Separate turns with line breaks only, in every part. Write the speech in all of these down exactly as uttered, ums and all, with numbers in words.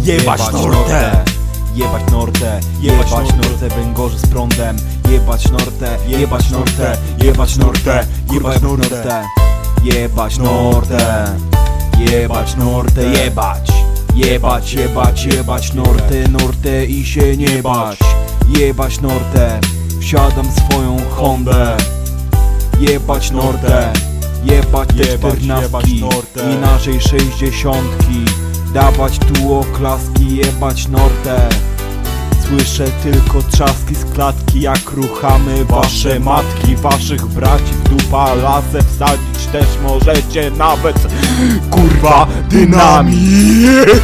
Jebać Nortę! Jebać Nortę, jebać Nortę, węgorze z prądem. Jebać Nortę, jebać Nortę, jebać Nortę, jebać Nortę. Jebać Nortę, jebać Nortę, jebać. Jebać, jebać, jebać Nortę, Nortę i się nie bać. Jebać Nortę, wsiadam swoją Hondę. Jebać Nortę, jebać te czternastki, inaczej sześćdziesiątki. Dawać tu oklaski, jebać Nortę. Słyszę tylko trzaski z klatki, jak ruchamy wasze matki. Waszych braci w dupa lasę wsadzić też możecie nawet, kurwa, dynamit.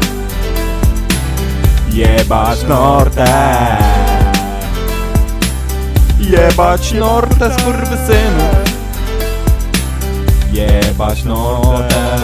Jebać Nortę, jebać Nortę, skurwysynu. Jebać Nortę,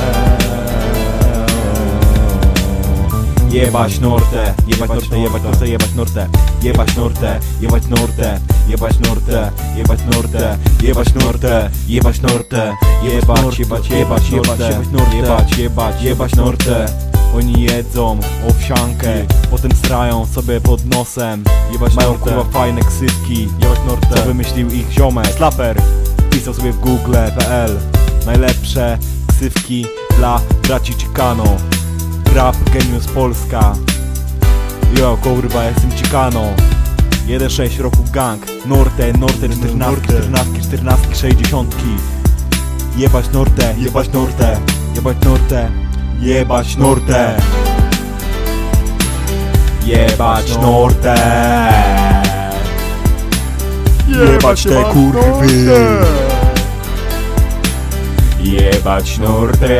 jebać Nortę, jebać Nortę, jebać Nortę, jebać Nortę, jebać Nortę, jebać Nortę, jebać Nortę, jebać Nortę, jebać Nortę, jebać Nortę, jebać, jebać, jebać, jebać, jebać, jebać, jebać Nortę. Oni jedzą owsiankę, potem srają sobie pod nosem. Jebać mają kurwa fajne ksywki. Jebać Nortę, co wymyślił ich ziomek Slaper. Pisał sobie w google kropka p l najlepsze ksywki dla braci Chicano. Rap Genius Polska. Jo kurwa, jestem Chicano. jeden sześć roku gang. Nortę, Nortę, czternastki, czternastki, czternastki, sześćdziesiątki. Jebać Nortę, jebać Nortę, jebać Nortę, jebać Nortę, jebać Nortę, jebać te kurwy, jebać Nortę.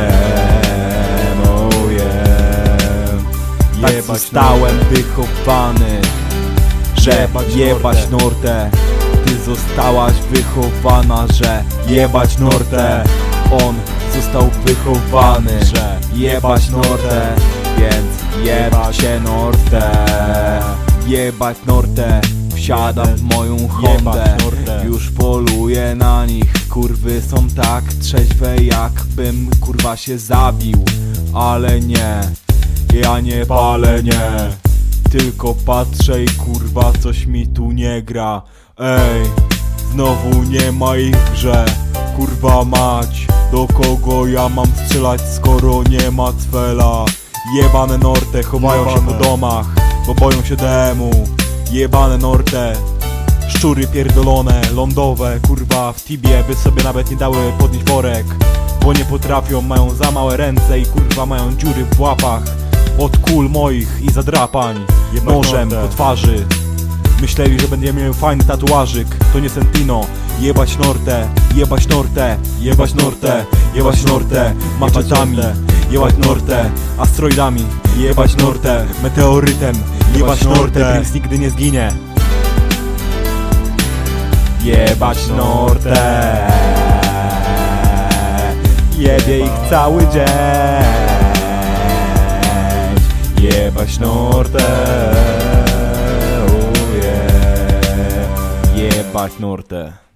Tak zostałem wychowany, że jebać Nortę. Ty zostałaś wychowana, że jebać Nortę. On został wychowany, że jebać Nortę. Więc jebcie Nortę, jebać Nortę. Wsiadam w moją Hondę, już poluję na nich. Kurwy są tak trzeźwe, jakbym kurwa się zabił. Ale nie, ja nie palę, nie. Tylko patrzę i kurwa coś mi tu nie gra. Ej, znowu nie ma ich w grze. Kurwa mać, do kogo ja mam strzelać, skoro nie ma cwela? Jebane Nortę, chowają Jebane. się po domach, bo boją się demu. Jebane Nortę, szczury pierdolone, lądowe, kurwa w Tibie by sobie nawet nie dały podnieść worek. Bo nie potrafią, mają za małe ręce i kurwa mają dziury w łapach od kul moich i zadrapań nożem po twarzy. Myśleli, że będzie miał fajny tatuażyk, to nie Sentino. Jebać Nortę, jebać Nortę, jebać Nortę, jebać Nortę, maczetami. Jebać Nortę, asteroidami. Jebać Nortę, meteorytem. Jebać Nortę, Prince nigdy nie zginie. Jebać Nortę, jebie ich cały dzień. Jebać Nortę, oh yeah. Jebać Nortę.